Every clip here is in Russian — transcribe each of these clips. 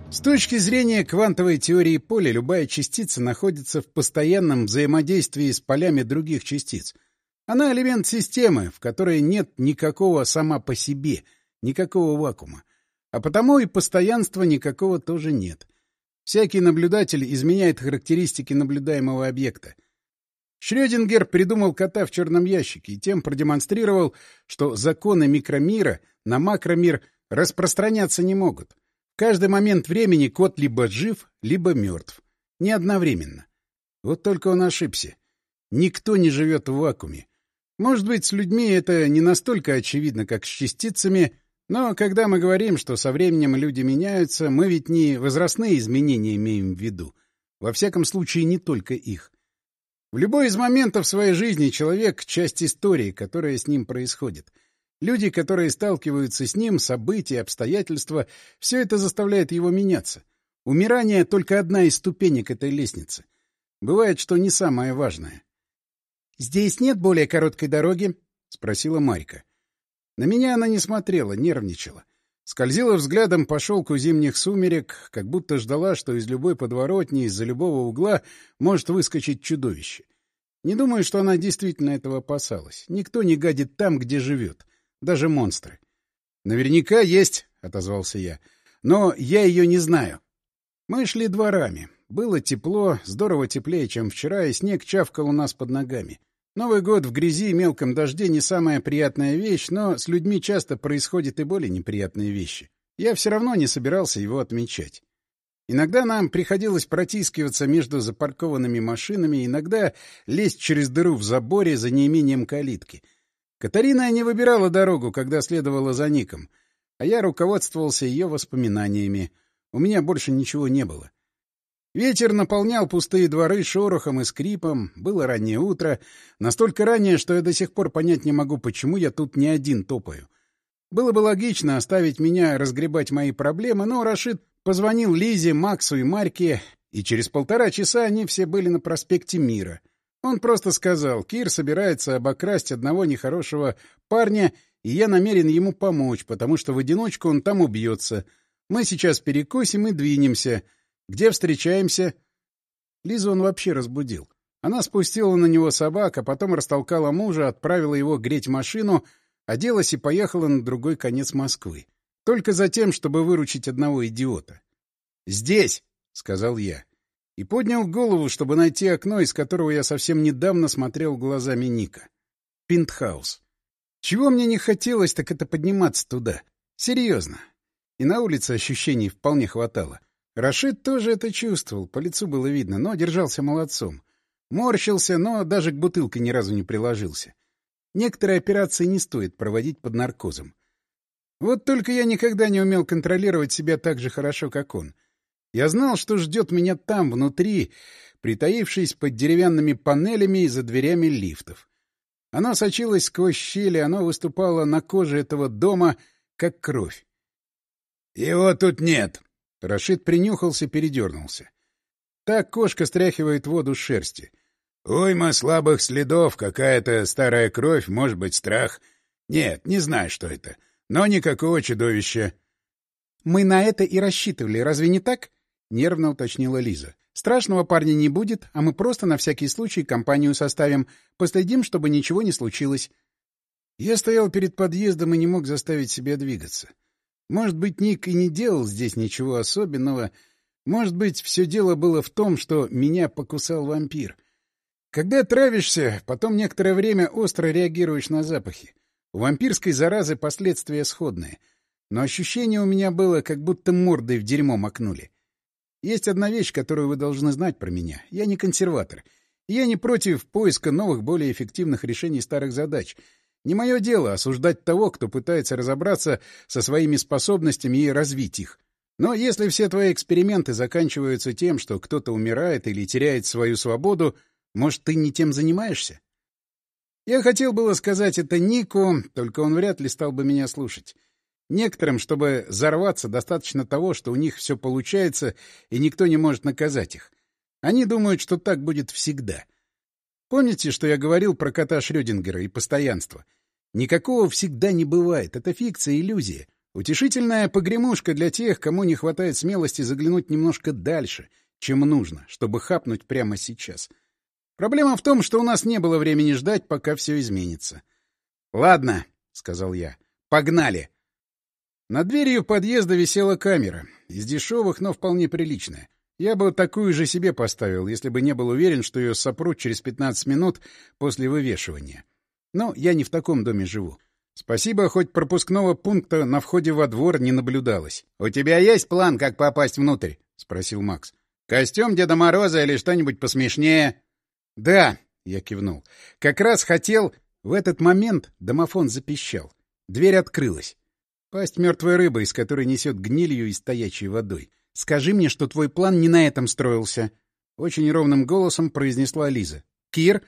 С точки зрения квантовой теории поля, любая частица находится в постоянном взаимодействии с полями других частиц. Она элемент системы, в которой нет никакого сама по себе, никакого вакуума. А потому и постоянства никакого тоже нет. Всякий наблюдатель изменяет характеристики наблюдаемого объекта. Шрёдингер придумал кота в черном ящике и тем продемонстрировал, что законы микромира на макромир распространяться не могут. В каждый момент времени кот либо жив, либо мертв. Не одновременно. Вот только он ошибся. Никто не живет в вакууме. Может быть, с людьми это не настолько очевидно, как с частицами, но когда мы говорим, что со временем люди меняются, мы ведь не возрастные изменения имеем в виду. Во всяком случае, не только их. В любой из моментов своей жизни человек — часть истории, которая с ним происходит. Люди, которые сталкиваются с ним, события, обстоятельства — все это заставляет его меняться. Умирание — только одна из ступенек этой лестницы. Бывает, что не самое важное. — Здесь нет более короткой дороги? — спросила Марька. На меня она не смотрела, нервничала. Скользила взглядом по шелку зимних сумерек, как будто ждала, что из любой подворотни, из-за любого угла может выскочить чудовище. Не думаю, что она действительно этого опасалась. Никто не гадит там, где живет. Даже монстры. — Наверняка есть, — отозвался я. — Но я ее не знаю. Мы шли дворами. Было тепло, здорово теплее, чем вчера, и снег чавкал у нас под ногами. Новый год в грязи и мелком дожде не самая приятная вещь, но с людьми часто происходят и более неприятные вещи. Я все равно не собирался его отмечать. Иногда нам приходилось протискиваться между запаркованными машинами, иногда лезть через дыру в заборе за неимением калитки. Катарина не выбирала дорогу, когда следовала за Ником, а я руководствовался ее воспоминаниями. У меня больше ничего не было. Ветер наполнял пустые дворы шорохом и скрипом. Было раннее утро. Настолько раннее, что я до сих пор понять не могу, почему я тут не один топаю. Было бы логично оставить меня разгребать мои проблемы, но Рашид позвонил Лизе, Максу и Марьке, и через 1,5 часа они все были на проспекте Мира. Он просто сказал: «Кир собирается обокрасть одного нехорошего парня, и я намерен ему помочь, потому что в одиночку он там убьется. Мы сейчас перекусим и двинемся. Где встречаемся?» Лизу он вообще разбудил. Она спустила на него собак, а потом растолкала мужа, отправила его греть машину, оделась и поехала на другой конец Москвы. Только за тем, чтобы выручить одного идиота. «Здесь!» — сказал я. И поднял голову, чтобы найти окно, из которого я совсем недавно смотрел глазами Ника. Пентхаус. Чего мне не хотелось, так это подниматься туда. Серьезно. И на улице ощущений вполне хватало. Рашид тоже это чувствовал, по лицу было видно, но держался молодцом. Морщился, но даже к бутылке ни разу не приложился. Некоторые операции не стоит проводить под наркозом. Вот только я никогда не умел контролировать себя так же хорошо, как он. Я знал, что ждет меня там, внутри, притаившись под деревянными панелями и за дверями лифтов. Оно сочилось сквозь щели, оно выступало на коже этого дома, как кровь. — Его тут нет. Рашид принюхался, передернулся. Так кошка стряхивает воду с шерсти. Уйма слабых следов, какая-то старая кровь, может быть, страх. Нет, не знаю, что это. Но никакого чудовища. — Мы на это и рассчитывали, разве не так? — нервно уточнила Лиза. — Страшного парня не будет, а мы просто на всякий случай компанию составим. Последим, чтобы ничего не случилось. Я стоял перед подъездом и не мог заставить себя двигаться. Может быть, Ник и не делал здесь ничего особенного. Может быть, все дело было в том, что меня покусал вампир. Когда травишься, потом некоторое время остро реагируешь на запахи. У вампирской заразы последствия сходные. Но ощущение у меня было, как будто мордой в дерьмо макнули. Есть одна вещь, которую вы должны знать про меня. Я не консерватор. Я не против поиска новых, более эффективных решений старых задач. Не мое дело осуждать того, кто пытается разобраться со своими способностями и развить их. Но если все твои эксперименты заканчиваются тем, что кто-то умирает или теряет свою свободу, может, ты не тем занимаешься? Я хотел было сказать это Нику, только он вряд ли стал бы меня слушать. Некоторым, чтобы взорваться, достаточно того, что у них все получается, и никто не может наказать их. Они думают, что так будет всегда. Помните, что я говорил про кота Шрёдингера и постоянство? Никакого всегда не бывает. Это фикция, иллюзия. Утешительная погремушка для тех, кому не хватает смелости заглянуть немножко дальше, чем нужно, чтобы хапнуть прямо сейчас. Проблема в том, что у нас не было времени ждать, пока все изменится. — Ладно, — сказал я, — погнали. Над дверью подъезда висела камера. Из дешевых, но вполне приличная. Я бы такую же себе поставил, если бы не был уверен, что ее сопрут через 15 минут после вывешивания. Но я не в таком доме живу. Спасибо, хоть пропускного пункта на входе во двор не наблюдалось. — У тебя есть план, как попасть внутрь? — спросил Макс. — Костюм Деда Мороза или что-нибудь посмешнее? — Да, — я кивнул. — Как раз хотел... В этот момент домофон запищал. Дверь открылась. Пасть мертвой рыбы, из которой несет гнилью и стоячей водой. — Скажи мне, что твой план не на этом строился. Очень ровным голосом произнесла Лиза. — Кир?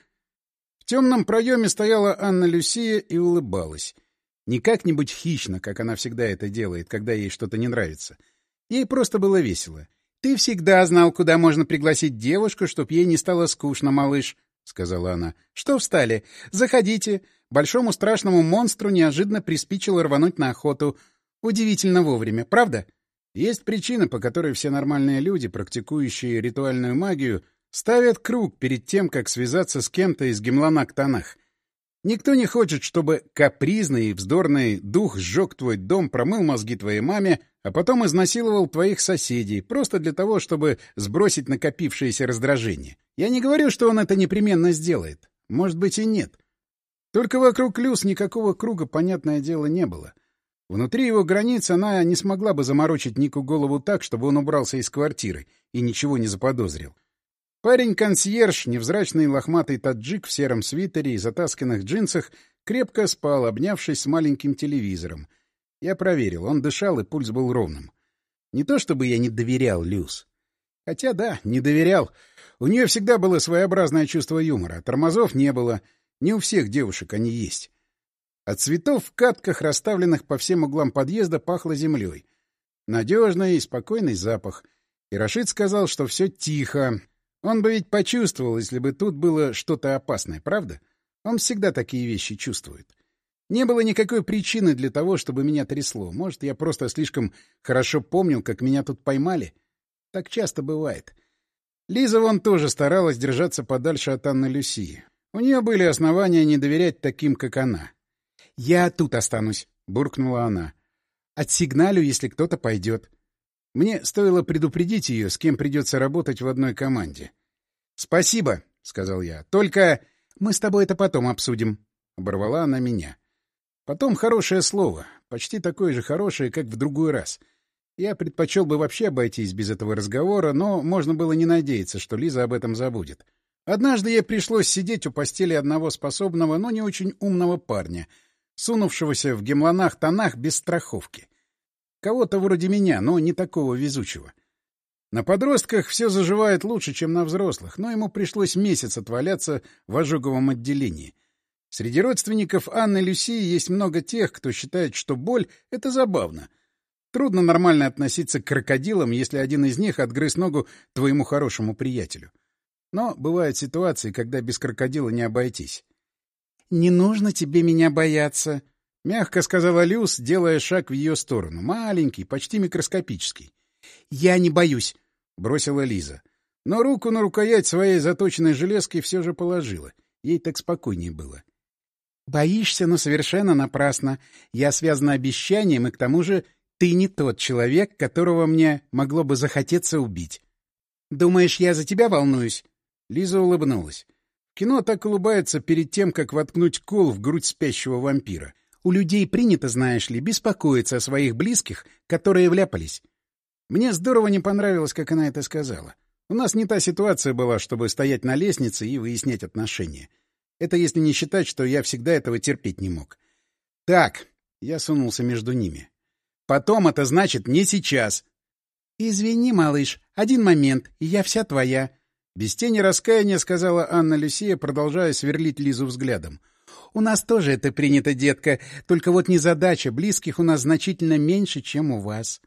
В темном проеме стояла Анна Люсия и улыбалась. Не как-нибудь хищно, как она всегда это делает, когда ей что-то не нравится. Ей просто было весело. — Ты всегда знал, куда можно пригласить девушку, чтоб ей не стало скучно, малыш, — сказала она. — Что встали? Заходите. Большому страшному монстру неожиданно приспичило рвануть на охоту. Удивительно вовремя, правда? Есть причина, по которой все нормальные люди, практикующие ритуальную магию, ставят круг перед тем, как связаться с кем-то из Гемлана-Ктанах. Никто не хочет, чтобы капризный и вздорный дух сжег твой дом, промыл мозги твоей маме, а потом изнасиловал твоих соседей, просто для того, чтобы сбросить накопившееся раздражение. Я не говорю, что он это непременно сделает. Может быть, и нет. Только вокруг Люс никакого круга, понятное дело, не было. Внутри его границ она не смогла бы заморочить Нику голову так, чтобы он убрался из квартиры и ничего не заподозрил. Парень-консьерж, невзрачный лохматый таджик в сером свитере и затасканных джинсах, крепко спал, обнявшись с маленьким телевизором. Я проверил, он дышал, и пульс был ровным. Не то чтобы я не доверял Люс. Хотя да, не доверял. У нее всегда было своеобразное чувство юмора. Тормозов не было. Не у всех девушек они есть. От цветов в катках, расставленных по всем углам подъезда, пахло землей. Надежный и спокойный запах. И Рашид сказал, что все тихо. Он бы ведь почувствовал, если бы тут было что-то опасное, правда? Он всегда такие вещи чувствует. Не было никакой причины для того, чтобы меня трясло. Может, я просто слишком хорошо помнил, как меня тут поймали? Так часто бывает. Лиза вон тоже старалась держаться подальше от Анны Люсии. У нее были основания не доверять таким, как она. — Я тут останусь, — буркнула она. — Отсигналю, если кто-то пойдет. Мне стоило предупредить ее, с кем придется работать в одной команде. — Спасибо, — сказал я. — Только мы с тобой это потом обсудим, — оборвала она меня. Потом хорошее слово, почти такое же хорошее, как в другой раз. Я предпочел бы вообще обойтись без этого разговора, но можно было не надеяться, что Лиза об этом забудет. Однажды ей пришлось сидеть у постели одного способного, но не очень умного парня, сунувшегося в Гемланах-Танах без страховки. Кого-то вроде меня, но не такого везучего. На подростках все заживает лучше, чем на взрослых, но ему пришлось месяц отваляться в ожоговом отделении. Среди родственников Анны Люсии есть много тех, кто считает, что боль — это забавно. Трудно нормально относиться к крокодилам, если один из них отгрыз ногу твоему хорошему приятелю. Но бывают ситуации, когда без крокодила не обойтись. — Не нужно тебе меня бояться, — мягко сказала Люс, делая шаг в ее сторону. Маленький, почти микроскопический. — Я не боюсь, — бросила Лиза. Но руку на рукоять своей заточенной железки все же положила. Ей так спокойнее было. — Боишься, но совершенно напрасно. Я связана обещанием, и к тому же ты не тот человек, которого мне могло бы захотеться убить. — Думаешь, я за тебя волнуюсь? Лиза улыбнулась. В кино так улыбаются перед тем, как воткнуть кол в грудь спящего вампира. У людей принято, знаешь ли, беспокоиться о своих близких, которые вляпались. Мне здорово не понравилось, как она это сказала. У нас не та ситуация была, чтобы стоять на лестнице и выяснять отношения. Это если не считать, что я всегда этого терпеть не мог. Так, я сунулся между ними. Потом это значит не сейчас. Извини, малыш, один момент, и я вся твоя. Без тени раскаяния сказала Анна Люсия, продолжая сверлить Лизу взглядом. У нас тоже это принято, детка, только вот незадача, близких у нас значительно меньше, чем у вас.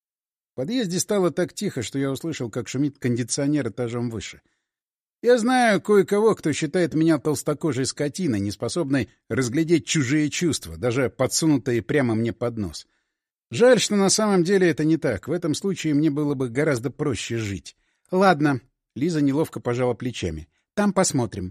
В подъезде стало так тихо, что я услышал, как шумит кондиционер этажом выше. Я знаю кое-кого, кто считает меня толстокожей скотиной, неспособной разглядеть чужие чувства, даже подсунутые прямо мне под нос. Жаль, что на самом деле это не так. В этом случае мне было бы гораздо проще жить. — Ладно. Лиза неловко пожала плечами. — Там посмотрим.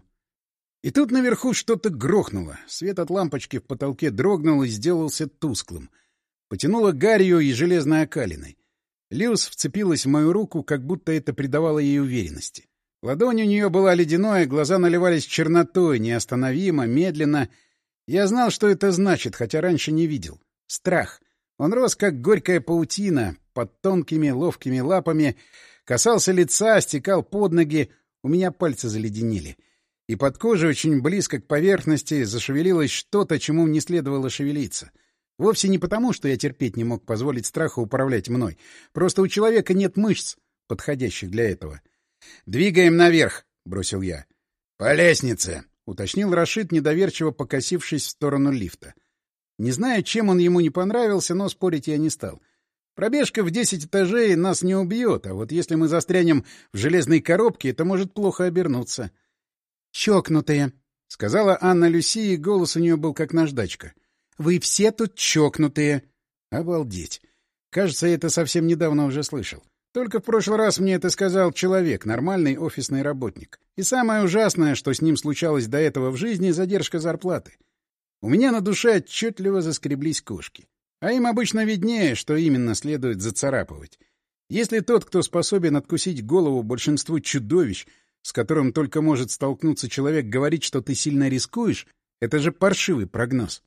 И тут наверху что-то грохнуло. Свет от лампочки в потолке дрогнул и сделался тусклым. Потянуло гарью и железной окалиной. Лиус вцепилась в мою руку, как будто это придавало ей уверенности. Ладонь у нее была ледяной, глаза наливались чернотой, неостановимо, медленно. Я знал, что это значит, хотя раньше не видел. Страх. Он рос, как горькая паутина, под тонкими ловкими лапами, касался лица, стекал под ноги, у меня пальцы заледенели. И под кожей, очень близко к поверхности, зашевелилось что-то, чему не следовало шевелиться. Вовсе не потому, что я терпеть не мог позволить страху управлять мной. Просто у человека нет мышц, подходящих для этого. «Двигаем наверх», — бросил я. «По лестнице», — уточнил Рашид, недоверчиво покосившись в сторону лифта. Не знаю, чем он ему не понравился, но спорить я не стал. Пробежка в 10 этажей нас не убьет, а вот если мы застрянем в железной коробке, это может плохо обернуться. «Чокнутые», — сказала Анна Люси, и голос у нее был как наждачка. «Вы все тут чокнутые». Обалдеть. Кажется, я это совсем недавно уже слышал. Только в прошлый раз мне это сказал человек, нормальный офисный работник. И самое ужасное, что с ним случалось до этого в жизни — задержка зарплаты. У меня на душе отчетливо заскреблись кошки. А им обычно виднее, что именно следует зацарапывать. Если тот, кто способен откусить голову большинству чудовищ, с которым только может столкнуться человек, говорит, что ты сильно рискуешь, это же паршивый прогноз.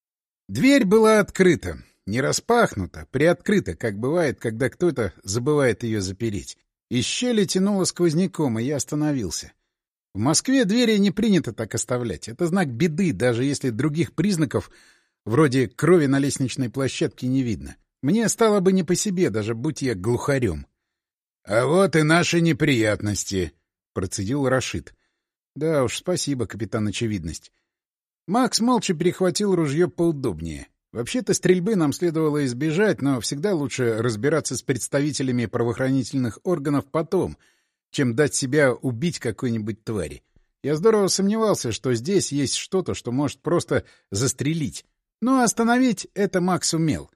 Дверь была открыта. Не распахнута, приоткрыта, как бывает, когда кто-то забывает ее запереть. Из щели тянуло сквозняком, и я остановился. В Москве двери не принято так оставлять. Это знак беды, даже если других признаков, вроде крови на лестничной площадке, не видно. Мне стало бы не по себе, даже будь я глухарем. — А вот и наши неприятности, — процедил Рашид. — Да уж, спасибо, капитан Очевидность. Макс молча перехватил ружье поудобнее. Вообще-то стрельбы нам следовало избежать, но всегда лучше разбираться с представителями правоохранительных органов потом, чем дать себя убить какой-нибудь твари. Я здорово сомневался, что здесь есть что-то, что может просто застрелить. Но остановить это Макс умел.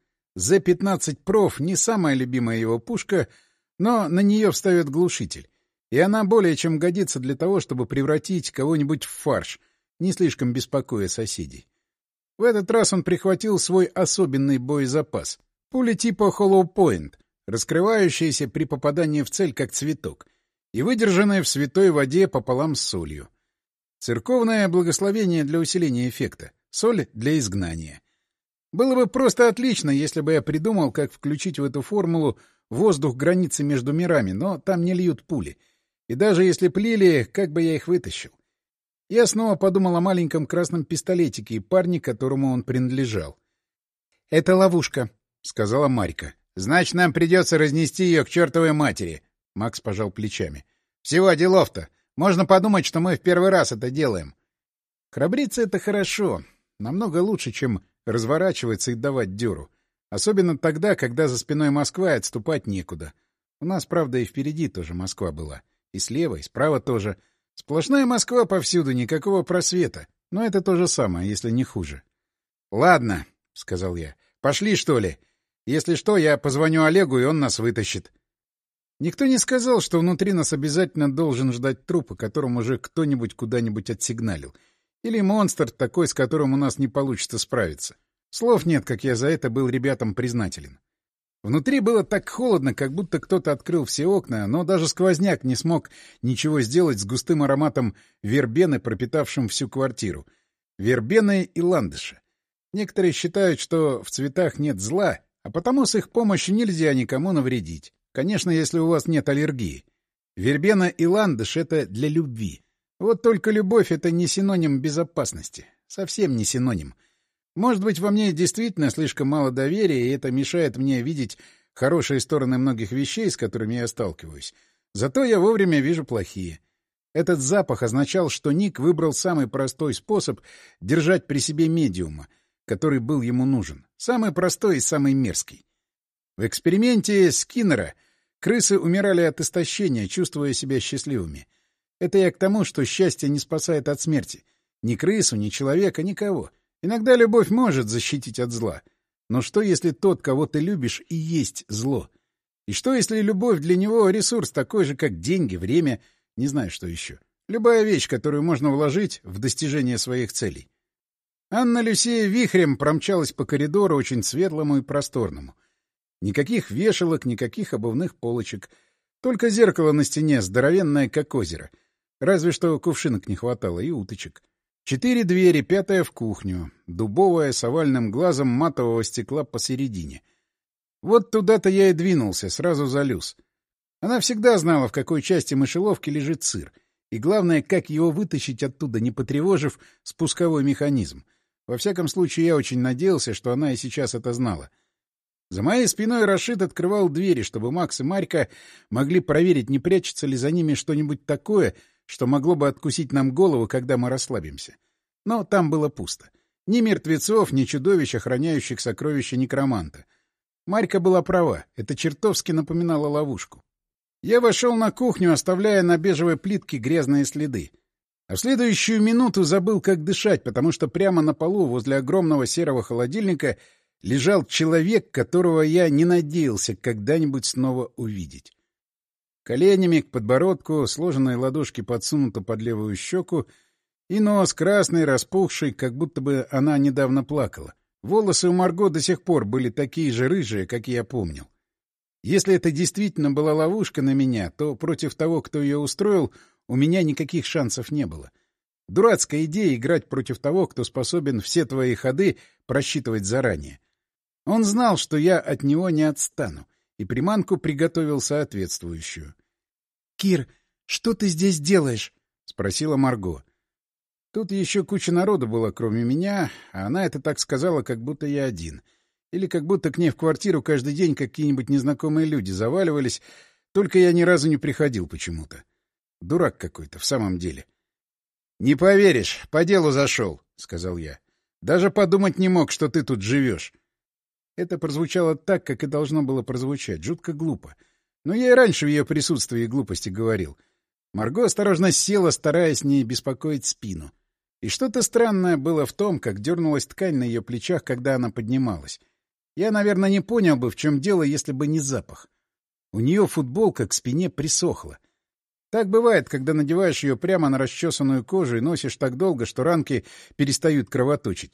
З-15 «Проф» — не самая любимая его пушка, но на нее вставит глушитель. И она более чем годится для того, чтобы превратить кого-нибудь в фарш, не слишком беспокоя соседей. В этот раз он прихватил свой особенный боезапас — пули типа Hollow Point, раскрывающиеся при попадании в цель как цветок, и выдержанные в святой воде пополам с солью. Церковное благословение для усиления эффекта, соль для изгнания. Было бы просто отлично, если бы я придумал, как включить в эту формулу воздух границы между мирами, но там не льют пули. И даже если плили, как бы я их вытащил? Я снова подумал о маленьком красном пистолетике и парне, которому он принадлежал. — Это ловушка, — сказала Марька. — Значит, нам придется разнести ее к чертовой матери. Макс пожал плечами. — Всего делов-то. Можно подумать, что мы в первый раз это делаем. Храбриться — это хорошо. Намного лучше, чем разворачиваться и давать дёру. Особенно тогда, когда за спиной Москва и отступать некуда. У нас, правда, и впереди тоже Москва была. И слева, и справа тоже. Сплошная Москва повсюду, никакого просвета. Но это то же самое, если не хуже. — Ладно, — сказал я. — Пошли, что ли? Если что, я позвоню Олегу, и он нас вытащит. Никто не сказал, что внутри нас обязательно должен ждать труп, о котором уже кто-нибудь куда-нибудь отсигналил. Или монстр такой, с которым у нас не получится справиться. Слов нет, как я за это был ребятам признателен. Внутри было так холодно, как будто кто-то открыл все окна, но даже сквозняк не смог ничего сделать с густым ароматом вербены, пропитавшим всю квартиру. Вербены и ландыша. Некоторые считают, что в цветах нет зла, а потому с их помощью нельзя никому навредить. Конечно, если у вас нет аллергии. Вербена и ландыш — это для любви. Вот только любовь — это не синоним безопасности. Совсем не синоним. Может быть, во мне действительно слишком мало доверия, и это мешает мне видеть хорошие стороны многих вещей, с которыми я сталкиваюсь. Зато я вовремя вижу плохие. Этот запах означал, что Ник выбрал самый простой способ держать при себе медиума, который был ему нужен. Самый простой и самый мерзкий. В эксперименте Скиннера крысы умирали от истощения, чувствуя себя счастливыми. Это я к тому, что счастье не спасает от смерти. Ни крысу, ни человека, никого. Иногда любовь может защитить от зла. Но что, если тот, кого ты любишь, и есть зло? И что, если любовь для него — ресурс такой же, как деньги, время, не знаю, что еще? Любая вещь, которую можно вложить в достижение своих целей. Анна Люсия вихрем промчалась по коридору, очень светлому и просторному. Никаких вешалок, никаких обувных полочек. Только зеркало на стене, здоровенное, как озеро. Разве что кувшинок не хватало и уточек. 4 двери, 5-я в кухню. Дубовая, с овальным глазом матового стекла посередине. Вот туда-то я и двинулся, сразу за Люс. Она всегда знала, в какой части мышеловки лежит сыр. И главное, как его вытащить оттуда, не потревожив спусковой механизм. Во всяком случае, я очень надеялся, что она и сейчас это знала. За моей спиной Рашид открывал двери, чтобы Макс и Марька могли проверить, не прячется ли за ними что-нибудь такое, что могло бы откусить нам голову, когда мы расслабимся. Но там было пусто. Ни мертвецов, ни чудовищ, охраняющих сокровища некроманта. Марька была права, это чертовски напоминало ловушку. Я вошел на кухню, оставляя на бежевой плитке грязные следы. А в следующую минуту забыл, как дышать, потому что прямо на полу возле огромного серого холодильника лежал человек, которого я не надеялся когда-нибудь снова увидеть. Коленями к подбородку, сложенные ладошки подсунуты под левую щеку, и нос красный, распухший, как будто бы она недавно плакала. Волосы у Марго до сих пор были такие же рыжие, как я помнил. Если это действительно была ловушка на меня, то против того, кто ее устроил, у меня никаких шансов не было. Дурацкая идея играть против того, кто способен все твои ходы просчитывать заранее. Он знал, что я от него не отстану, и приманку приготовил соответствующую. — Кир, что ты здесь делаешь? — спросила Марго. Тут еще куча народу была, кроме меня, а она это так сказала, как будто я один. Или как будто к ней в квартиру каждый день какие-нибудь незнакомые люди заваливались, только я ни разу не приходил почему-то. Дурак какой-то, в самом деле. — Не поверишь, по делу зашел, — сказал я. — Даже подумать не мог, что ты тут живешь. Это прозвучало так, как и должно было прозвучать, жутко глупо. Но я и раньше в ее присутствии глупости говорил. Марго осторожно села, стараясь не беспокоить спину. И что-то странное было в том, как дернулась ткань на ее плечах, когда она поднималась. Я, наверное, не понял бы, в чем дело, если бы не запах. У нее футболка к спине присохла. Так бывает, когда надеваешь ее прямо на расчесанную кожу и носишь так долго, что ранки перестают кровоточить.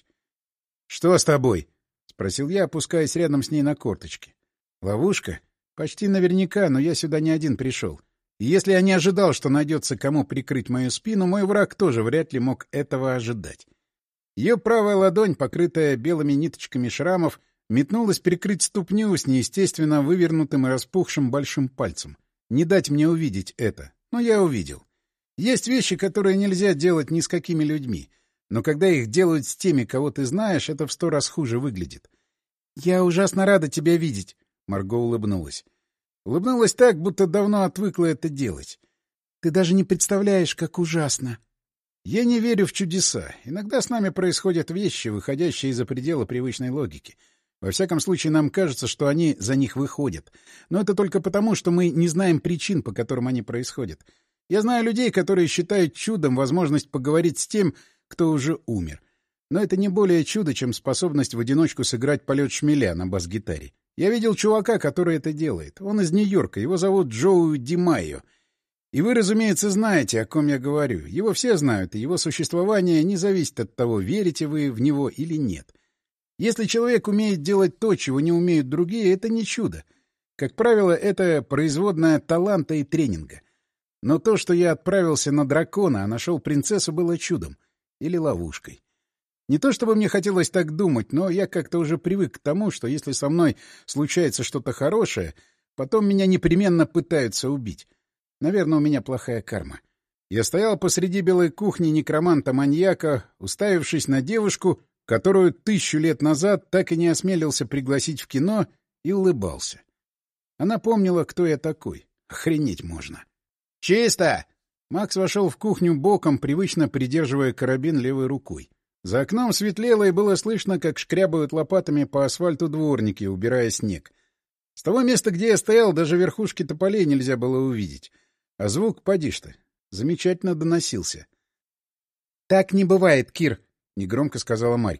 — Что с тобой? — спросил я, опускаясь рядом с ней на корточки. — Ловушка? Почти наверняка, но я сюда не один пришел. И если я не ожидал, что найдется кому прикрыть мою спину, мой враг тоже вряд ли мог этого ожидать. Ее правая ладонь, покрытая белыми ниточками шрамов, метнулась прикрыть ступню с неестественно вывернутым и распухшим большим пальцем. Не дать мне увидеть это. Но я увидел. Есть вещи, которые нельзя делать ни с какими людьми. Но когда их делают с теми, кого ты знаешь, это в 100 раз хуже выглядит. — Я ужасно рада тебя видеть, — Марго улыбнулась. Улыбнулась так, будто давно отвыкла это делать. — Ты даже не представляешь, как ужасно. Я не верю в чудеса. Иногда с нами происходят вещи, выходящие за пределы привычной логики. Во всяком случае, нам кажется, что они за них выходят. Но это только потому, что мы не знаем причин, по которым они происходят. Я знаю людей, которые считают чудом возможность поговорить с тем, кто уже умер. Но это не более чудо, чем способность в одиночку сыграть полет шмеля на бас-гитаре. Я видел чувака, который это делает. Он из Нью-Йорка, его зовут Джоу Ди Майо. И вы, разумеется, знаете, о ком я говорю. Его все знают, и его существование не зависит от того, верите вы в него или нет. Если человек умеет делать то, чего не умеют другие, это не чудо. Как правило, это производная таланта и тренинга. Но то, что я отправился на дракона, а нашел принцессу, было чудом. Или ловушкой. Не то чтобы мне хотелось так думать, но я как-то уже привык к тому, что если со мной случается что-то хорошее, потом меня непременно пытаются убить. Наверное, у меня плохая карма. Я стоял посреди белой кухни некроманта-маньяка, уставившись на девушку, которую 1000 лет назад так и не осмелился пригласить в кино, и улыбался. Она помнила, кто я такой. Охренеть можно. «Чисто!» Макс вошел в кухню боком, привычно придерживая карабин левой рукой. За окном светлело, и было слышно, как шкрябают лопатами по асфальту дворники, убирая снег. С того места, где я стоял, даже верхушки тополей нельзя было увидеть. А звук, поди ж ты, замечательно доносился. — Так не бывает, Кир, — негромко сказала Марька. —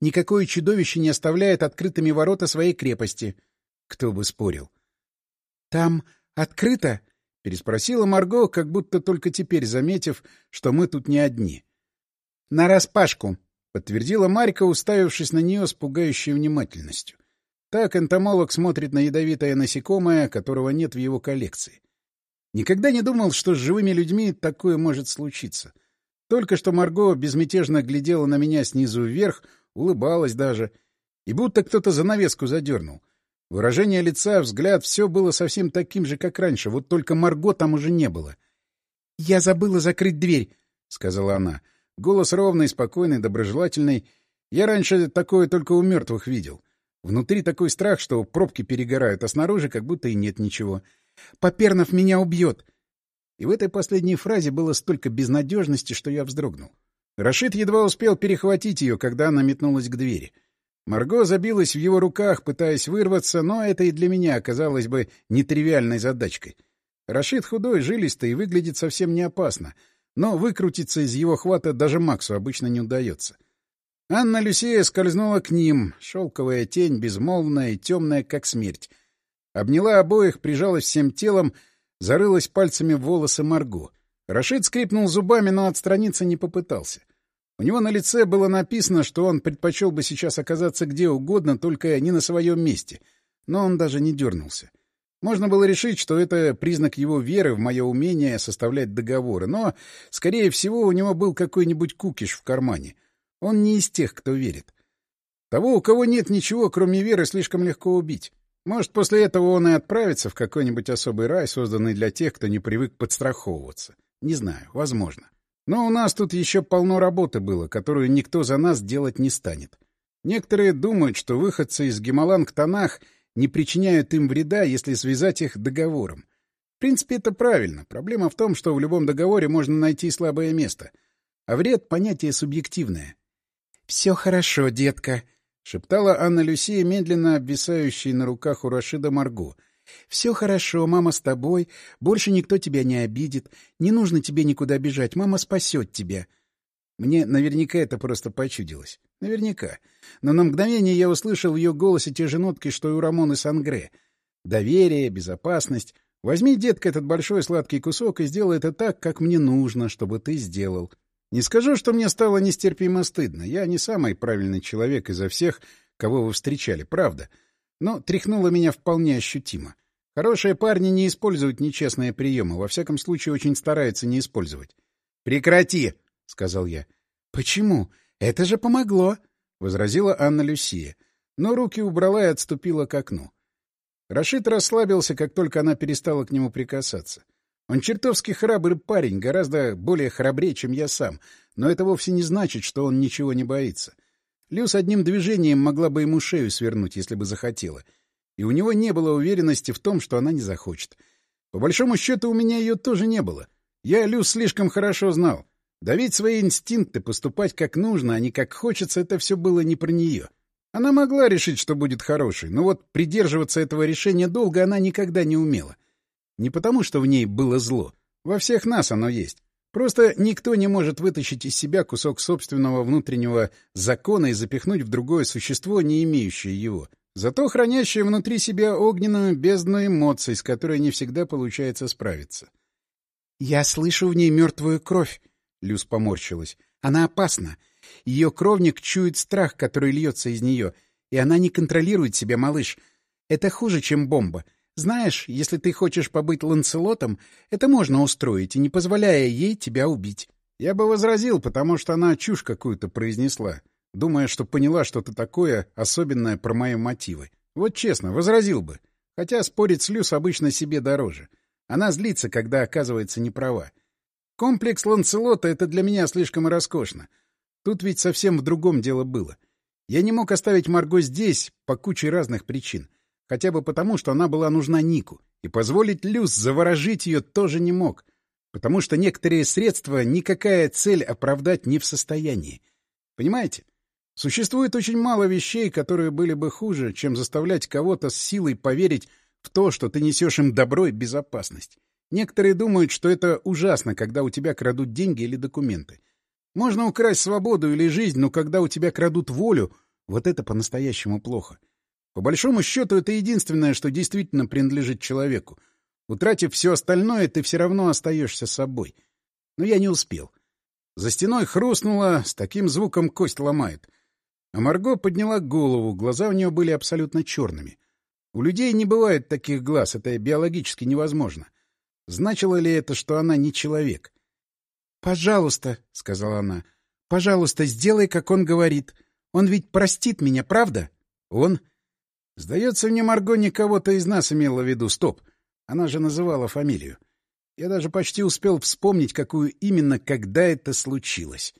Никакое чудовище не оставляет открытыми ворота своей крепости. Кто бы спорил. — Там открыто? — переспросила Марго, как будто только теперь заметив, что мы тут не одни. — Нараспашку, — подтвердила Марька, уставившись на нее с пугающей внимательностью. Так энтомолог смотрит на ядовитое насекомое, которого нет в его коллекции. Никогда не думал, что с живыми людьми такое может случиться. Только что Марго безмятежно глядела на меня снизу вверх, улыбалась даже, и будто кто-то занавеску задернул. Выражение лица, взгляд — все было совсем таким же, как раньше, вот только Марго там уже не было. — Я забыла закрыть дверь, — сказала она. Голос ровный, спокойный, доброжелательный. Я раньше такое только у мертвых видел. Внутри такой страх, что пробки перегорают, а снаружи как будто и нет ничего. «Попернов меня убьет!» И в этой последней фразе было столько безнадежности, что я вздрогнул. Рашид едва успел перехватить ее, когда она метнулась к двери. Марго забилась в его руках, пытаясь вырваться, но это и для меня оказалось бы нетривиальной задачкой. Рашид худой, жилистый и выглядит совсем не опасно, но выкрутиться из его хвата даже Максу обычно не удается. Анна Люсия скользнула к ним, шелковая тень, безмолвная и темная, как смерть. Обняла обоих, прижалась всем телом, зарылась пальцами в волосы Марго. Рашид скрипнул зубами, но отстраниться не попытался. У него на лице было написано, что он предпочел бы сейчас оказаться где угодно, только не на своем месте. Но он даже не дернулся. Можно было решить, что это признак его веры в мое умение составлять договоры, но, скорее всего, у него был какой-нибудь кукиш в кармане. Он не из тех, кто верит. Того, у кого нет ничего, кроме веры, слишком легко убить. Может, после этого он и отправится в какой-нибудь особый рай, созданный для тех, кто не привык подстраховываться. Не знаю, возможно. Но у нас тут еще полно работы было, которую никто за нас делать не станет. Некоторые думают, что выходцы из Гималанг-Танах не причиняют им вреда, если связать их договором. В принципе, это правильно. Проблема в том, что в любом договоре можно найти слабое место. А вред — понятие субъективное. — Все хорошо, детка, — шептала Анна Люсия, медленно обвисающей на руках у Рашида Марго. — Все хорошо, мама с тобой, больше никто тебя не обидит, не нужно тебе никуда бежать, мама спасет тебя. Мне наверняка это просто почудилось. Наверняка. Но на мгновение я услышал в ее голосе те же нотки, что и у Рамоны Сангре. Доверие, безопасность. Возьми, детка, этот большой сладкий кусок и сделай это так, как мне нужно, чтобы ты сделал. Не скажу, что мне стало нестерпимо стыдно. Я не самый правильный человек изо всех, кого вы встречали, правда. Но тряхнуло меня вполне ощутимо. Хорошие парни не используют нечестные приемы, во всяком случае очень стараются не использовать. — Прекрати! — сказал я. — Почему? Это же помогло! — возразила Анна Люсия. Но руки убрала и отступила к окну. Рашид расслабился, как только она перестала к нему прикасаться. Он чертовски храбрый парень, гораздо более храбрее, чем я сам, но это вовсе не значит, что он ничего не боится. Люс одним движением могла бы ему шею свернуть, если бы захотела. И у него не было уверенности в том, что она не захочет. По большому счету, у меня ее тоже не было. Я Люс слишком хорошо знал. Давить свои инстинкты, поступать как нужно, а не как хочется — это все было не про нее. Она могла решить, что будет хорошей, но вот придерживаться этого решения долго она никогда не умела. Не потому, что в ней было зло. Во всех нас оно есть. Просто никто не может вытащить из себя кусок собственного внутреннего закона и запихнуть в другое существо, не имеющее его. Зато хранящее внутри себя огненную бездну эмоций, с которой не всегда получается справиться. — Я слышу в ней мертвую кровь, — Люс поморщилась. — Она опасна. Ее кровник чует страх, который льется из нее, и она не контролирует себя, малыш. Это хуже, чем бомба. Знаешь, если ты хочешь побыть Ланселотом, это можно устроить, и не позволяя ей тебя убить. Я бы возразил, потому что она чушь какую-то произнесла, думая, что поняла что-то такое особенное про мои мотивы. Вот честно, возразил бы. Хотя спорить с Люс обычно себе дороже. Она злится, когда оказывается неправа. Комплекс Ланселота — это для меня слишком роскошно. Тут ведь совсем в другом дело было. Я не мог оставить Марго здесь по куче разных причин. Хотя бы потому, что она была нужна Нику. И позволить Люс заворожить ее тоже не мог. Потому что некоторые средства никакая цель оправдать не в состоянии. Понимаете? Существует очень мало вещей, которые были бы хуже, чем заставлять кого-то с силой поверить в то, что ты несешь им добро и безопасность. Некоторые думают, что это ужасно, когда у тебя крадут деньги или документы. Можно украсть свободу или жизнь, но когда у тебя крадут волю, Вот это по-настоящему плохо. По большому счету, это единственное, что действительно принадлежит человеку. Утратив все остальное, ты все равно остаешься собой. Но я не успел. За стеной хрустнуло, с таким звуком кость ломает. А Марго подняла голову, глаза у нее были абсолютно черными. У людей не бывает таких глаз, это биологически невозможно. Значило ли это, что она не человек? «Пожалуйста», — сказала она, — «пожалуйста, сделай, как он говорит. Он ведь простит меня, правда?» «Он?» Сдается мне, Марго не кого-то из нас имела в виду. Стоп. Она же называла фамилию. Я даже почти успел вспомнить, какую именно, когда это случилось.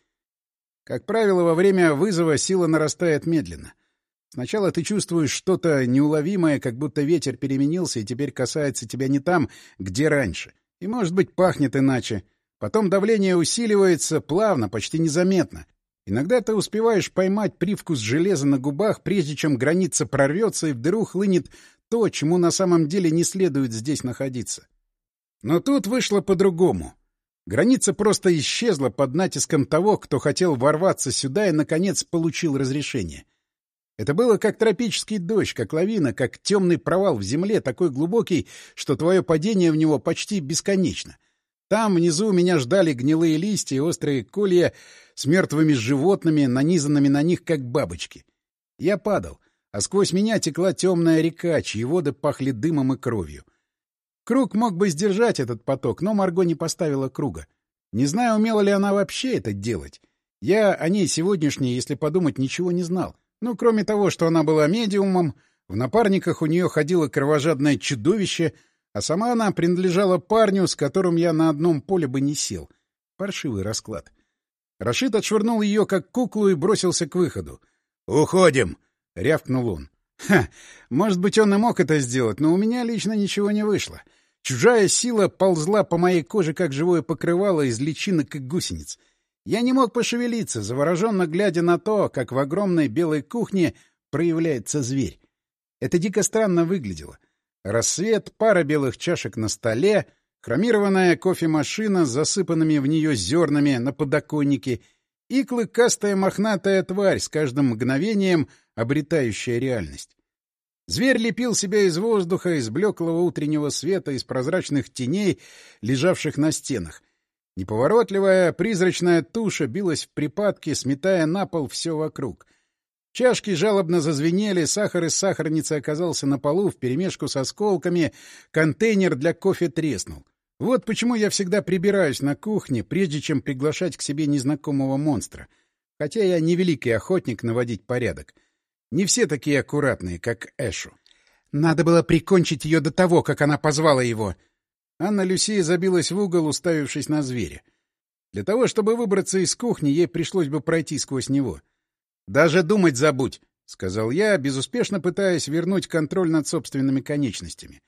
Как правило, во время вызова сила нарастает медленно. Сначала ты чувствуешь что-то неуловимое, как будто ветер переменился и теперь касается тебя не там, где раньше. И, может быть, пахнет иначе. Потом давление усиливается плавно, почти незаметно. Иногда ты успеваешь поймать привкус железа на губах, прежде чем граница прорвется и в дыру хлынет то, чему на самом деле не следует здесь находиться. Но тут вышло по-другому. Граница просто исчезла под натиском того, кто хотел ворваться сюда и, наконец, получил разрешение. Это было как тропический дождь, как лавина, как темный провал в земле, такой глубокий, что твое падение в него почти бесконечно. Там внизу меня ждали гнилые листья и острые колья с мертвыми животными, нанизанными на них, как бабочки. Я падал, а сквозь меня текла темная река, чьи воды пахли дымом и кровью. Круг мог бы сдержать этот поток, но Марго не поставила круга. Не знаю, умела ли она вообще это делать. Я о ней сегодняшней, если подумать, ничего не знал. Ну, кроме того, что она была медиумом, в напарниках у нее ходило кровожадное чудовище, а сама она принадлежала парню, с которым я на одном поле бы не сел. Паршивый расклад. Рашид отшвырнул ее, как куклу, и бросился к выходу. «Уходим!» — рявкнул он. Ха! Может быть, он и мог это сделать, но у меня лично ничего не вышло. Чужая сила ползла по моей коже, как живое покрывало из личинок и гусениц. Я не мог пошевелиться, завороженно глядя на то, как в огромной белой кухне проявляется зверь. Это дико странно выглядело. Рассвет, пара белых чашек на столе, хромированная кофемашина с засыпанными в нее зернами на подоконнике и клыкастая мохнатая тварь, с каждым мгновением обретающая реальность. Зверь лепил себя из воздуха, из блеклого утреннего света, из прозрачных теней, лежавших на стенах. Неповоротливая призрачная туша билась в припадке, сметая на пол все вокруг. Чашки жалобно зазвенели, сахар из сахарницы оказался на полу вперемешку с осколками, контейнер для кофе треснул. Вот почему я всегда прибираюсь на кухне, прежде чем приглашать к себе незнакомого монстра. Хотя я не великий охотник наводить порядок. Не все такие аккуратные, как Эшу. Надо было прикончить ее до того, как она позвала его. Анна Люсия забилась в угол, уставившись на зверя. Для того, чтобы выбраться из кухни, ей пришлось бы пройти сквозь него. «Даже думать забудь», — сказал я, безуспешно пытаясь вернуть контроль над собственными конечностями.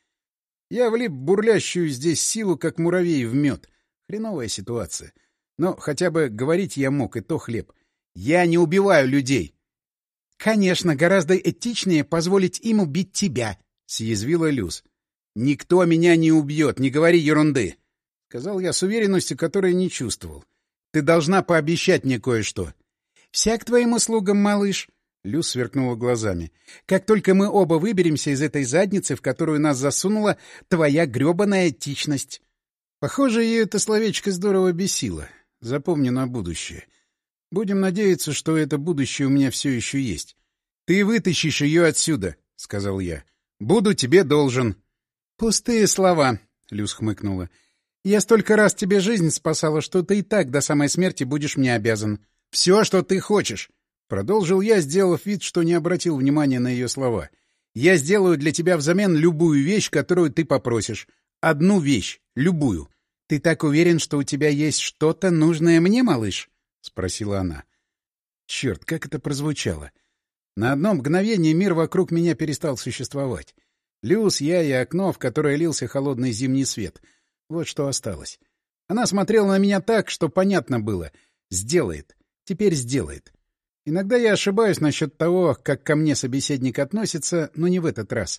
Я влип в бурлящую здесь силу, как муравей в мед. Хреновая ситуация. Но хотя бы говорить я мог, и то хлеб. Я не убиваю людей. — Конечно, гораздо этичнее позволить им убить тебя, — съязвила Люс. — Никто меня не убьет, не говори ерунды, — сказал я с уверенностью, которой не чувствовал. — Ты должна пообещать мне кое-что. — Вся к твоим услугам, малыш. Люс сверкнула глазами. — Как только мы оба выберемся из этой задницы, в которую нас засунула твоя грёбаная этичность. Похоже, ее это словечко здорово бесило. Запомни на будущее. Будем надеяться, что это будущее у меня все еще есть. — Ты вытащишь ее отсюда, — сказал я. — Буду тебе должен. — Пустые слова, — Люс хмыкнула. — Я столько раз тебе жизнь спасала, что ты и так до самой смерти будешь мне обязан. — Все, что ты хочешь. Продолжил я, сделав вид, что не обратил внимания на ее слова. «Я сделаю для тебя взамен любую вещь, которую ты попросишь. Одну вещь. Любую». «Ты так уверен, что у тебя есть что-то нужное мне, малыш?» — спросила она. Черт, как это прозвучало. На одно мгновение мир вокруг меня перестал существовать. Люс, я и окно, в которое лился холодный зимний свет. Вот что осталось. Она смотрела на меня так, что понятно было. Сделает. Теперь сделает. Иногда я ошибаюсь насчет того, как ко мне собеседник относится, но не в этот раз.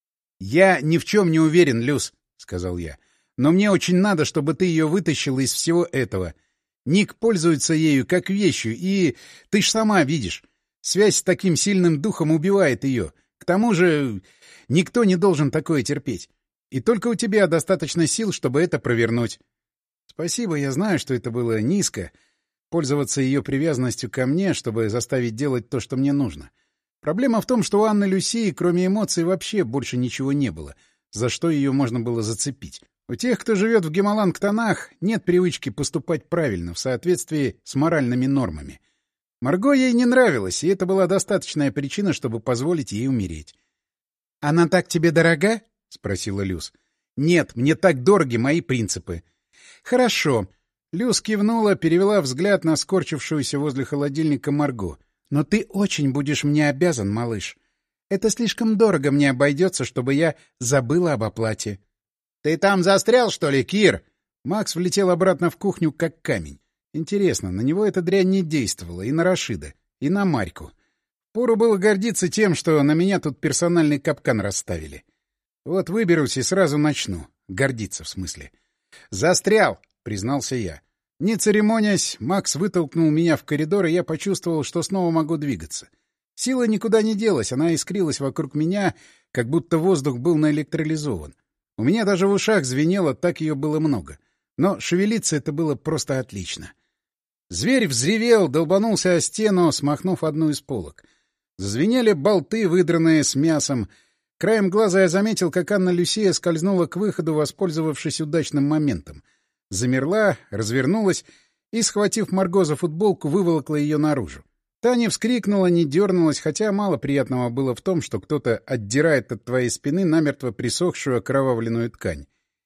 — Я ни в чем не уверен, Люс, — сказал я. — Но мне очень надо, чтобы ты ее вытащила из всего этого. Ник пользуется ею как вещью, и ты ж сама видишь. Связь с таким сильным духом убивает ее. К тому же никто не должен такое терпеть. И только у тебя достаточно сил, чтобы это провернуть. Спасибо, я знаю, что это было низко. Пользоваться ее привязанностью ко мне, чтобы заставить делать то, что мне нужно. Проблема в том, что у Анны Люсии, кроме эмоций, вообще больше ничего не было, за что ее можно было зацепить. У тех, кто живет в Гемалан-Ктанах, нет привычки поступать правильно, в соответствии с моральными нормами. Марго ей не нравилась, и это была достаточная причина, чтобы позволить ей умереть. — Она так тебе дорога? — спросила Люс. — Нет, мне так дороги мои принципы. — Хорошо. Люс кивнула, перевела взгляд на скорчившуюся возле холодильника Марго. — Но ты очень будешь мне обязан, малыш. Это слишком дорого мне обойдется, чтобы я забыла об оплате. — Ты там застрял, что ли, Кир? Макс влетел обратно в кухню, как камень. Интересно, на него эта дрянь не действовала, и на Рашида, и на Марьку. Пору было гордиться тем, что на меня тут персональный капкан расставили. Вот выберусь и сразу начну. Гордиться, в смысле. «Застрял!» — признался я. Не церемонясь, Макс вытолкнул меня в коридор, и я почувствовал, что снова могу двигаться. Сила никуда не делась, она искрилась вокруг меня, как будто воздух был наэлектролизован. У меня даже в ушах звенело, так ее было много. Но шевелиться это было просто отлично. Зверь взревел, долбанулся о стену, смахнув одну из полок. Зазвенели болты, выдранные с мясом. Краем глаза я заметил, как Анна Люсия скользнула к выходу, воспользовавшись удачным моментом. Замерла, развернулась и, схватив Марго за футболку, выволокла ее наружу. Та не вскрикнула, не дернулась, хотя мало приятного было в том, что кто-то отдирает от твоей спины намертво присохшую окровавленную ткань.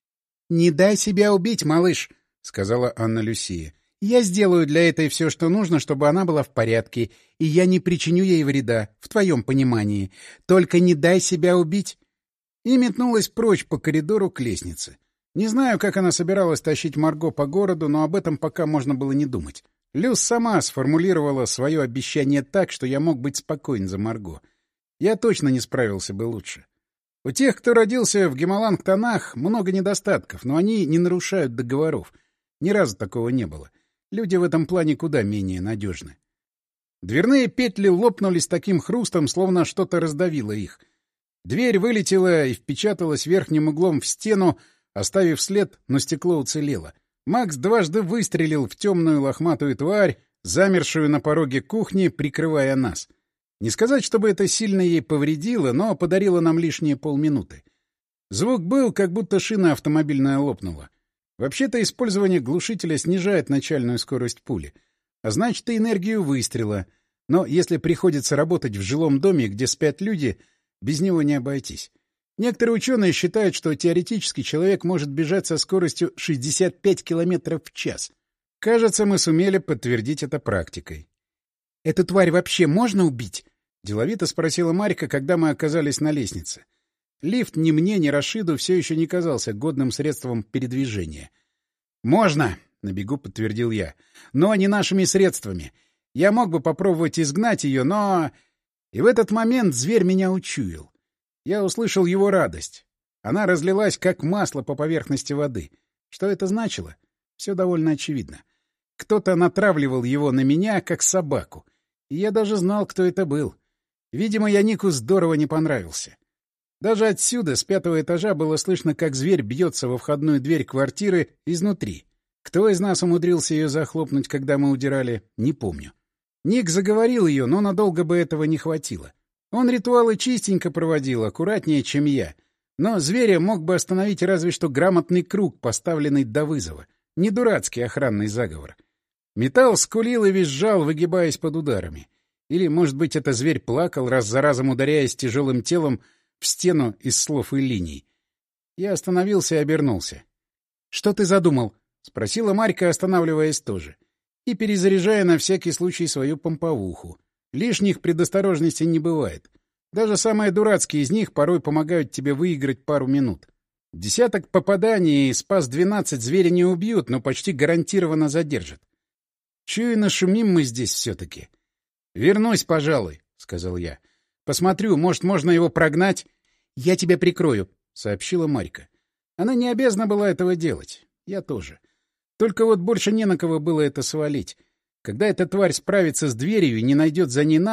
— Не дай себя убить, малыш, — сказала Анна Люсия. — Я сделаю для этой все, что нужно, чтобы она была в порядке, и я не причиню ей вреда, в твоем понимании. Только не дай себя убить. И метнулась прочь по коридору к лестнице. Не знаю, как она собиралась тащить Марго по городу, но об этом пока можно было не думать. Люс сама сформулировала свое обещание так, что я мог быть спокоен за Марго. Я точно не справился бы лучше. У тех, кто родился в Гемалан-Ктанах, много недостатков, но они не нарушают договоров. Ни разу такого не было. Люди в этом плане куда менее надежны. Дверные петли лопнули с таким хрустом, словно что-то раздавило их. Дверь вылетела и впечаталась верхним углом в стену, оставив след, но стекло уцелело. Макс дважды выстрелил в темную лохматую тварь, замершую на пороге кухни, прикрывая нас. Не сказать, чтобы это сильно ей повредило, но подарило нам лишние полминуты. Звук был, как будто шина автомобильная лопнула. Вообще-то использование глушителя снижает начальную скорость пули, а значит и энергию выстрела. Но если приходится работать в жилом доме, где спят люди, без него не обойтись. Некоторые ученые считают, что теоретически человек может бежать со скоростью 65 км в час. Кажется, мы сумели подтвердить это практикой. — Эту тварь вообще можно убить? — деловито спросила Марька, когда мы оказались на лестнице. Лифт ни мне, ни Рашиду все еще не казался годным средством передвижения. — Можно, — на бегу подтвердил я, — но не нашими средствами. Я мог бы попробовать изгнать ее, но... И в этот момент зверь меня учуял. Я услышал его радость. Она разлилась, как масло по поверхности воды. Что это значило? Все довольно очевидно. Кто-то натравливал его на меня, как собаку. И я даже знал, кто это был. Видимо, я Нику здорово не понравился. Даже отсюда, с 5-го этажа, было слышно, как зверь бьется во входную дверь квартиры изнутри. Кто из нас умудрился ее захлопнуть, когда мы удирали, не помню. Ник заговорил ее, но надолго бы этого не хватило. Он ритуалы чистенько проводил, аккуратнее, чем я. Но зверя мог бы остановить разве что грамотный круг, поставленный до вызова. Не дурацкий охранный заговор. Металл скулил и визжал, выгибаясь под ударами. Или, может быть, это зверь плакал, раз за разом ударяясь тяжелым телом в стену из слов и линий. Я остановился и обернулся. — Что ты задумал? — спросила Марька, останавливаясь тоже. И перезаряжая на всякий случай свою помповуху. Лишних предосторожностей не бывает. Даже самые дурацкие из них порой помогают тебе выиграть пару минут. Десяток попаданий и спас 12 зверя не убьют, но почти гарантированно задержат. Чую, нашумим мы здесь все-таки. — Вернусь, пожалуй, — сказал я. — Посмотрю, может, можно его прогнать? — Я тебя прикрою, — сообщила Марька. Она не обязана была этого делать. Я тоже. Только вот больше не на кого было это свалить. Когда эта тварь справится с дверью и не найдет за ней нас,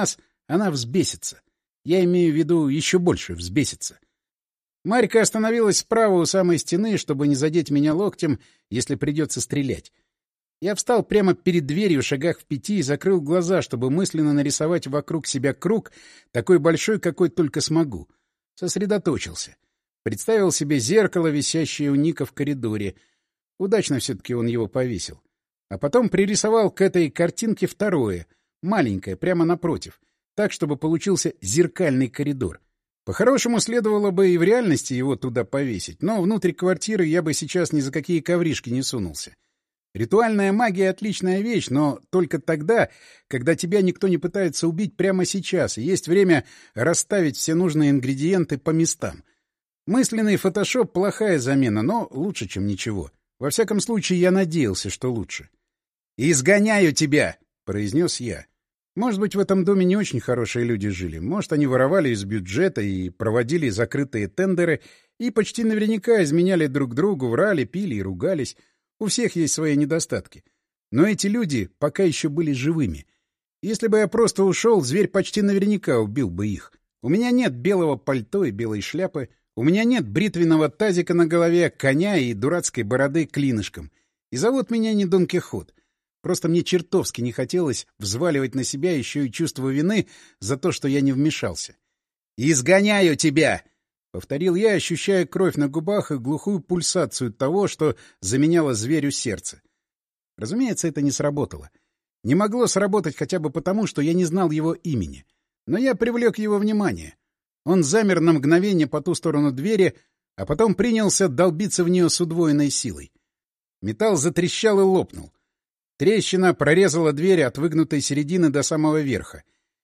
она взбесится. Я имею в виду еще больше взбесится. Марька остановилась справа у самой стены, чтобы не задеть меня локтем, если придется стрелять. Я встал прямо перед дверью, шагах в 5, и закрыл глаза, чтобы мысленно нарисовать вокруг себя круг, такой большой, какой только смогу. Сосредоточился. Представил себе зеркало, висящее у Ника в коридоре. Удачно все-таки он его повесил. А потом пририсовал к этой картинке второе, маленькое, прямо напротив, так, чтобы получился зеркальный коридор. По-хорошему, следовало бы и в реальности его туда повесить, но внутрь квартиры я бы сейчас ни за какие ковришки не сунулся. Ритуальная магия — отличная вещь, но только тогда, когда тебя никто не пытается убить прямо сейчас, и есть время расставить все нужные ингредиенты по местам. Мысленный фотошоп — плохая замена, но лучше, чем ничего. Во всяком случае, я надеялся, что лучше. «Изгоняю тебя!» — произнес я. Может быть, в этом доме не очень хорошие люди жили. Может, они воровали из бюджета и проводили закрытые тендеры, и почти наверняка изменяли друг другу, врали, пили и ругались. У всех есть свои недостатки. Но эти люди пока еще были живыми. Если бы я просто ушел, зверь почти наверняка убил бы их. У меня нет белого пальто и белой шляпы. У меня нет бритвенного тазика на голове, коня и дурацкой бороды клинышком. И зовут меня не Дон Кихот. Просто мне чертовски не хотелось взваливать на себя еще и чувство вины за то, что я не вмешался. «Изгоняю тебя!» — повторил я, ощущая кровь на губах и глухую пульсацию того, что заменяло зверю сердце. Разумеется, это не сработало. Не могло сработать хотя бы потому, что я не знал его имени. Но я привлек его внимание. Он замер на мгновение по ту сторону двери, а потом принялся долбиться в нее с удвоенной силой. Металл затрещал и лопнул. Трещина прорезала дверь от выгнутой середины до самого верха.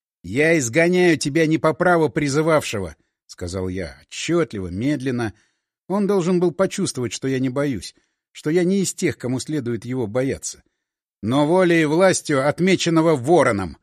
«Я изгоняю тебя не по праву призывавшего», — сказал я, отчетливо, медленно. Он должен был почувствовать, что я не боюсь, что я не из тех, кому следует его бояться. «Но волей и властью, отмеченного вороном!»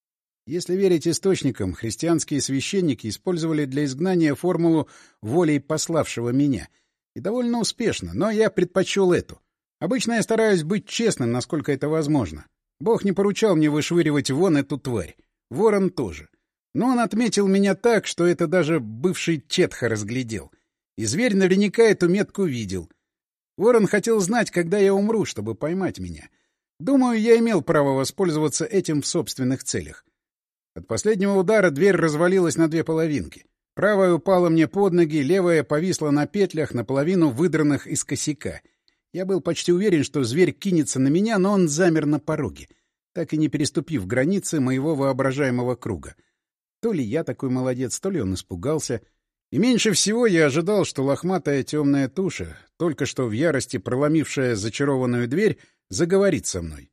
Если верить источникам, христианские священники использовали для изгнания формулу «волей пославшего меня». И довольно успешно, но я предпочел эту. Обычно я стараюсь быть честным, насколько это возможно. Бог не поручал мне вышвыривать вон эту тварь. Ворон тоже. Но он отметил меня так, что это даже бывший Четха разглядел. И зверь наверняка эту метку видел. Ворон хотел знать, когда я умру, чтобы поймать меня. Думаю, я имел право воспользоваться этим в собственных целях. От последнего удара дверь развалилась на две половинки. Правая упала мне под ноги, левая повисла на петлях, наполовину выдранных из косяка. Я был почти уверен, что зверь кинется на меня, но он замер на пороге, так и не переступив границы моего воображаемого круга. То ли я такой молодец, то ли он испугался. И меньше всего я ожидал, что лохматая темная туша, только что в ярости проломившая зачарованную дверь, заговорит со мной.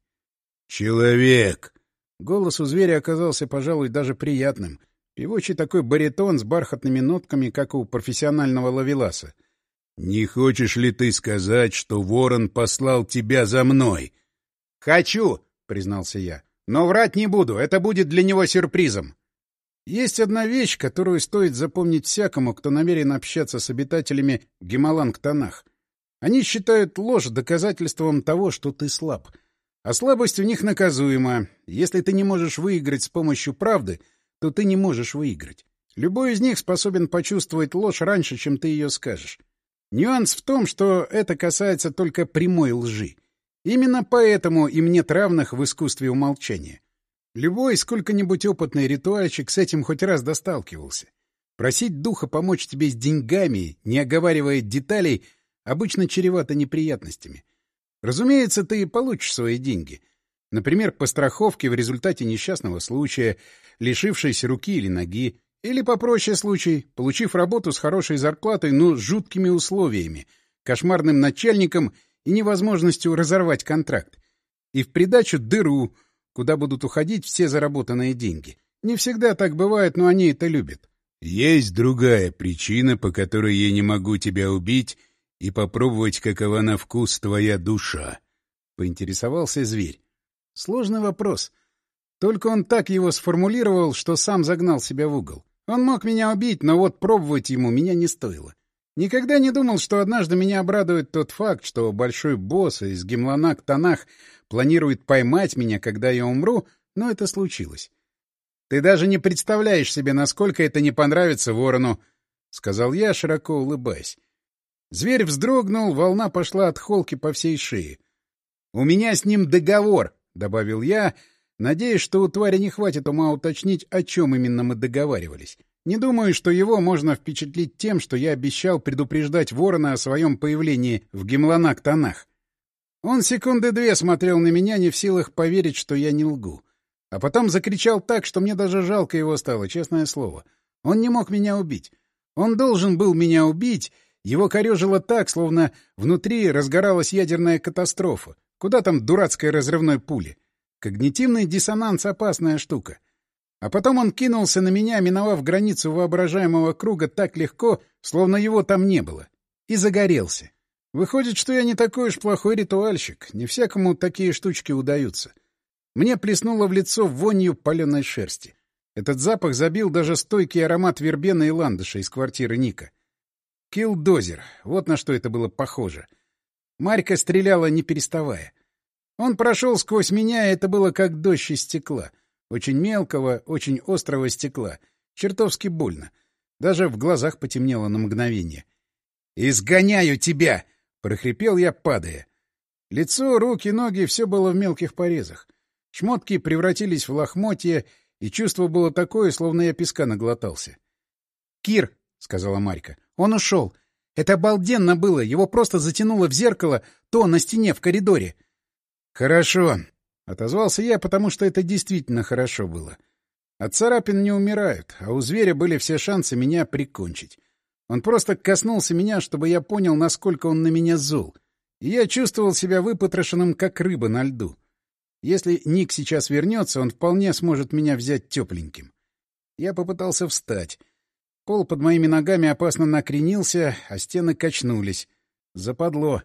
«Человек!» Голос у зверя оказался, пожалуй, даже приятным. Певучий такой баритон с бархатными нотками, как у профессионального ловеласа. «Не хочешь ли ты сказать, что ворон послал тебя за мной?» «Хочу!» — признался я. «Но врать не буду, это будет для него сюрпризом». Есть одна вещь, которую стоит запомнить всякому, кто намерен общаться с обитателями Гемаланг-Танах. Они считают ложь доказательством того, что ты слаб. А слабость у них наказуема. Если ты не можешь выиграть с помощью правды, то ты не можешь выиграть. Любой из них способен почувствовать ложь раньше, чем ты ее скажешь. Нюанс в том, что это касается только прямой лжи. Именно поэтому им нет равных в искусстве умолчания. Любой сколько-нибудь опытный ритуальщик с этим хоть раз досталкивался. Просить духа помочь тебе с деньгами, не оговаривая деталей, обычно чревато неприятностями. Разумеется, ты получишь свои деньги. Например, по страховке в результате несчастного случая, лишившейся руки или ноги, или попроще случай, получив работу с хорошей зарплатой, но с жуткими условиями, кошмарным начальником и невозможностью разорвать контракт. И в придачу дыру, куда будут уходить все заработанные деньги. Не всегда так бывает, но они это любят. «Есть другая причина, по которой я не могу тебя убить и попробовать, какова на вкус твоя душа?» — поинтересовался зверь. Сложный вопрос. Только он так его сформулировал, что сам загнал себя в угол. Он мог меня убить, но вот пробовать ему меня не стоило. Никогда не думал, что однажды меня обрадует тот факт, что большой босс из Гемланаг-Танах планирует поймать меня, когда я умру, но это случилось. Ты даже не представляешь себе, насколько это не понравится ворону, — сказал я, широко улыбаясь. Зверь вздрогнул, волна пошла от холки по всей шее. — У меня с ним договор, — добавил я, надеясь, что у твари не хватит ума уточнить, о чем именно мы договаривались. Не думаю, что его можно впечатлить тем, что я обещал предупреждать ворона о своем появлении в Гемланак-Танах. Он секунды 2 смотрел на меня, не в силах поверить, что я не лгу. А потом закричал так, что мне даже жалко его стало, честное слово. Он не мог меня убить. Он должен был меня убить. Его корёжило так, словно внутри разгоралась ядерная катастрофа. Куда там дурацкой разрывной пули? Когнитивный диссонанс — опасная штука. А потом он кинулся на меня, миновав границу воображаемого круга так легко, словно его там не было. И загорелся. Выходит, что я не такой уж плохой ритуальщик. Не всякому такие штучки удаются. Мне плеснуло в лицо вонью паленой шерсти. Этот запах забил даже стойкий аромат вербены и ландыша из квартиры Ника. Киллдозер. Вот на что это было похоже. Марька стреляла, не переставая. Он прошел сквозь меня, и это было как дождь из стекла. Очень мелкого, очень острого стекла. Чертовски больно. Даже в глазах потемнело на мгновение. «Изгоняю тебя!» — прохрипел я, падая. Лицо, руки, ноги — все было в мелких порезах. Шмотки превратились в лохмотья, и чувство было такое, словно я песка наглотался. — Кир, — сказала Марька, — он ушел. Это обалденно было. Его просто затянуло в зеркало, то на стене в коридоре. — Хорошо, — отозвался я, потому что это действительно хорошо было. От царапин не умирают, а у зверя были все шансы меня прикончить. Он просто коснулся меня, чтобы я понял, насколько он на меня зол. И я чувствовал себя выпотрошенным, как рыба на льду. Если Ник сейчас вернется, он вполне сможет меня взять тепленьким. Я попытался встать. Пол под моими ногами опасно накренился, а стены качнулись. Западло.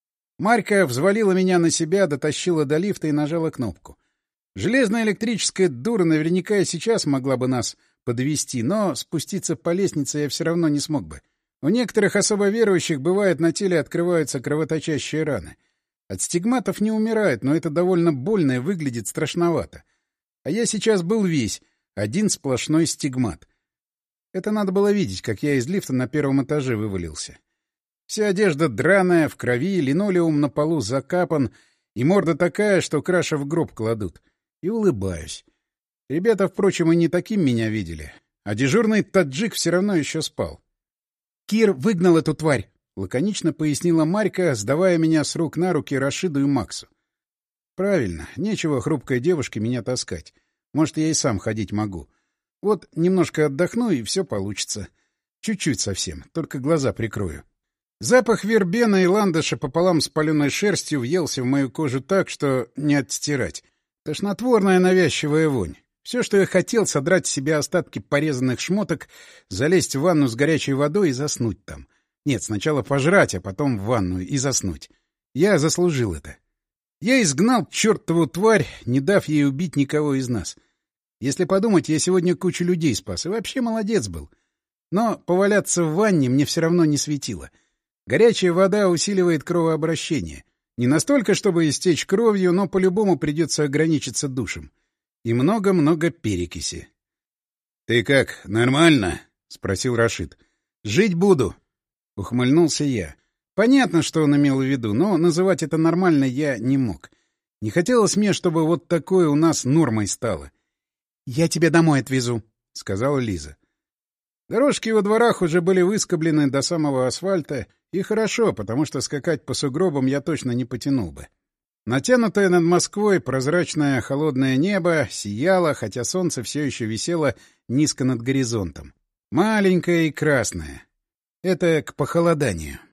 Марька взвалила меня на себя, дотащила до лифта и нажала кнопку. Железная электрическая дура наверняка и сейчас могла бы нас подвести, но спуститься по лестнице я все равно не смог бы. У некоторых особо верующих бывает на теле открываются кровоточащие раны. От стигматов не умирают, но это довольно больно и выглядит страшновато. А я сейчас был весь, один сплошной стигмат. Это надо было видеть, как я из лифта на 1-м этаже вывалился. Вся одежда драная, в крови, линолеум на полу закапан, и морда такая, что краши в гроб кладут. И улыбаюсь. Ребята, впрочем, и не таким меня видели. А дежурный таджик все равно еще спал. — Кир выгнал эту тварь, — лаконично пояснила Марька, сдавая меня с рук на руки Рашиду и Максу. — Правильно, нечего хрупкой девушке меня таскать. Может, я и сам ходить могу. Вот немножко отдохну, и все получится. Чуть-чуть совсем, только глаза прикрою. Запах вербена и ландыша пополам с паленой шерстью въелся в мою кожу так, что не отстирать. Тошнотворная навязчивая вонь. Все, что я хотел, содрать с себя остатки порезанных шмоток, залезть в ванну с горячей водой и заснуть там. Нет, сначала пожрать, а потом в ванную и заснуть. Я заслужил это. Я изгнал чертову тварь, не дав ей убить никого из нас. Если подумать, я сегодня кучу людей спас, и вообще молодец был. Но поваляться в ванне мне все равно не светило. Горячая вода усиливает кровообращение. Не настолько, чтобы истечь кровью, но по-любому придется ограничиться душем. И много-много перекиси. — Ты как, нормально? — спросил Рашид. — Жить буду, — ухмыльнулся я. Понятно, что он имел в виду, но называть это нормально я не мог. Не хотелось мне, чтобы вот такое у нас нормой стало. — Я тебя домой отвезу, — сказала Лиза. Дорожки во дворах уже были выскоблены до самого асфальта, и хорошо, потому что скакать по сугробам я точно не потянул бы. Натянутое над Москвой прозрачное холодное небо сияло, хотя солнце все еще висело низко над горизонтом. Маленькое и красное. Это к похолоданию.